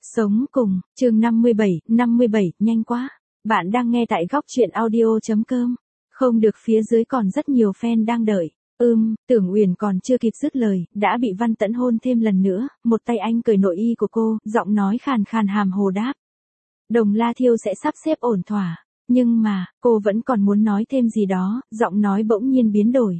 Sống cùng, chương 57, nhanh quá. Bạn đang nghe tại góc truyện audio.com. Không được, phía dưới còn rất nhiều fan đang đợi. Tưởng Uyển còn chưa kịp dứt lời, đã bị Văn Tẫn hôn thêm lần nữa, một tay anh cởi nội y của cô, giọng nói khàn khàn hàm hồ đáp. Đồng La Thiêu sẽ sắp xếp ổn thỏa. Nhưng mà, cô vẫn còn muốn nói thêm gì đó, giọng nói bỗng nhiên biến đổi.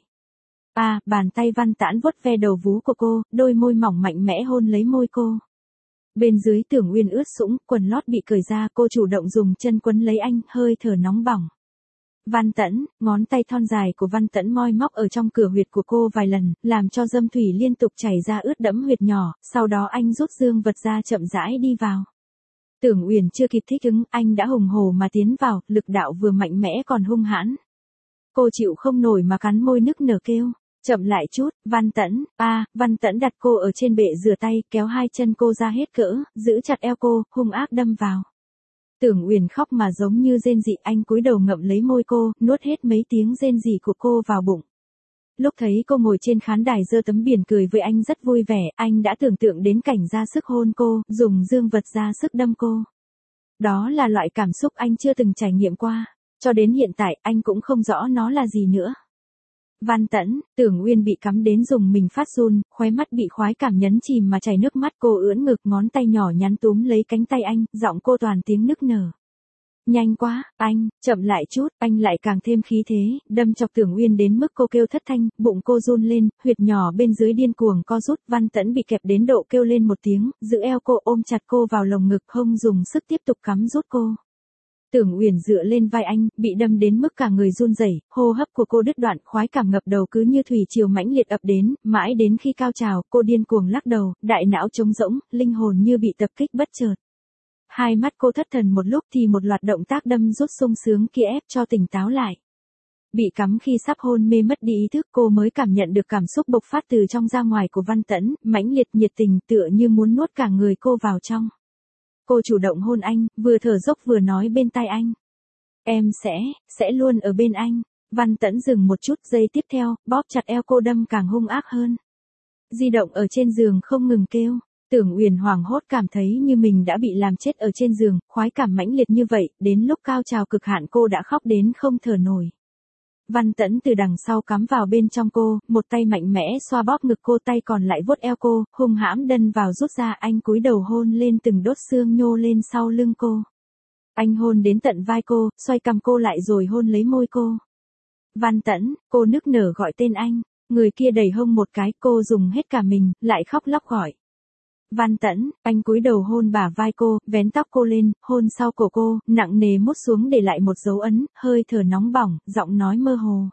Bàn tay Văn Tẫn vuốt ve đầu vú của cô, đôi môi mỏng mạnh mẽ hôn lấy môi cô. Bên dưới Tưởng Uyên ướt sũng, quần lót bị cởi ra, cô chủ động dùng chân quấn lấy anh, hơi thở nóng bỏng. Văn Tẫn, ngón tay thon dài của Văn Tẫn moi móc ở trong cửa huyệt của cô vài lần, làm cho dâm thủy liên tục chảy ra ướt đẫm huyệt nhỏ, sau đó anh rút dương vật ra chậm rãi đi vào. Tưởng Uyển chưa kịp thích ứng, anh đã hùng hổ mà tiến vào, lực đạo vừa mạnh mẽ còn hung hãn. Cô chịu không nổi mà cắn môi nức nở kêu. Chậm lại chút, Văn Tẫn. Văn Tẫn đặt cô ở trên bệ rửa tay, kéo hai chân cô ra hết cỡ, giữ chặt eo cô, hung ác đâm vào. Tưởng Uyển khóc mà giống như rên rỉ, anh cúi đầu ngậm lấy môi cô, nuốt hết mấy tiếng rên rỉ của cô vào bụng. Lúc thấy cô ngồi trên khán đài giơ tấm biển cười với anh rất vui vẻ, anh đã tưởng tượng đến cảnh ra sức hôn cô, dùng dương vật ra sức đâm cô. Đó là loại cảm xúc anh chưa từng trải nghiệm qua, cho đến hiện tại anh cũng không rõ nó là gì nữa. Văn Tẫn, Tưởng Uyên bị cắm đến dùng mình phát run, khóe mắt bị khoái cảm nhấn chìm mà chảy nước mắt, cô ưỡn ngực, ngón tay nhỏ nhắn túm lấy cánh tay anh, giọng cô toàn tiếng nức nở. Nhanh quá, anh, chậm lại chút, anh lại càng thêm khí thế, đâm chọc Tưởng Uyên đến mức cô kêu thất thanh, bụng cô run lên, huyệt nhỏ bên dưới điên cuồng co rút, Văn Tẫn bị kẹp đến độ kêu lên một tiếng, giữ eo cô ôm chặt cô vào lồng ngực, không dùng sức tiếp tục cắm rút cô. Tưởng Uyển dựa lên vai anh, bị đâm đến mức cả người run rẩy, hô hấp của cô đứt đoạn, khoái cảm ngập đầu cứ như thủy triều mãnh liệt ập đến, mãi đến khi cao trào, cô điên cuồng lắc đầu, đại não trống rỗng, linh hồn như bị tập kích bất chợt. Hai mắt cô thất thần một lúc thì một loạt động tác đâm rút sung sướng kia ép cho tỉnh táo lại. Bị cắm khi sắp hôn mê mất đi ý thức, cô mới cảm nhận được cảm xúc bộc phát từ trong ra ngoài của Văn Tẫn, mãnh liệt nhiệt tình tựa như muốn nuốt cả người cô vào trong. Cô chủ động hôn anh, vừa thở dốc vừa nói bên tai anh. Em sẽ luôn ở bên anh. Văn Tẫn dừng một chút, giây tiếp theo, bóp chặt eo cô đâm càng hung ác hơn. Di động ở trên giường không ngừng kêu. Tưởng Uyển hoảng hốt cảm thấy như mình đã bị làm chết ở trên giường, khoái cảm mãnh liệt như vậy, đến lúc cao trào cực hạn cô đã khóc đến không thở nổi. Văn Tẫn từ đằng sau cắm vào bên trong cô, một tay mạnh mẽ xoa bóp ngực cô, tay còn lại vuốt eo cô, hung hãm đâm vào rút ra, anh cúi đầu hôn lên từng đốt xương nhô lên sau lưng cô. Anh hôn đến tận vai cô, xoay cằm cô lại rồi hôn lấy môi cô. Văn Tẫn, cô nức nở gọi tên anh, người kia đẩy hông một cái, cô dùng hết cả mình, lại khóc lóc gọi. Văn Tẫn, anh cúi đầu hôn bả vai cô, vén tóc cô lên, hôn sau cổ cô, nặng nề mút xuống để lại một dấu ấn, hơi thở nóng bỏng, giọng nói mơ hồ.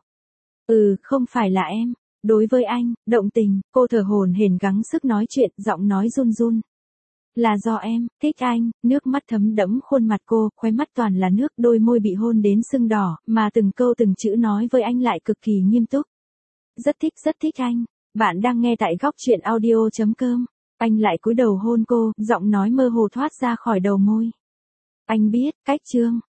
Không phải là em. Đối với anh, động tình, cô thở hổn hển gắng sức nói chuyện, giọng nói run run. Là do em, thích anh, nước mắt thấm đẫm khuôn mặt cô, khóe mắt toàn là nước, đôi môi bị hôn đến sưng đỏ, mà từng câu từng chữ nói với anh lại cực kỳ nghiêm túc. Rất thích anh. Bạn đang nghe tại góc truyện audio.com. Anh lại cúi đầu hôn cô, giọng nói mơ hồ thoát ra khỏi đầu môi. Anh biết, cách chương.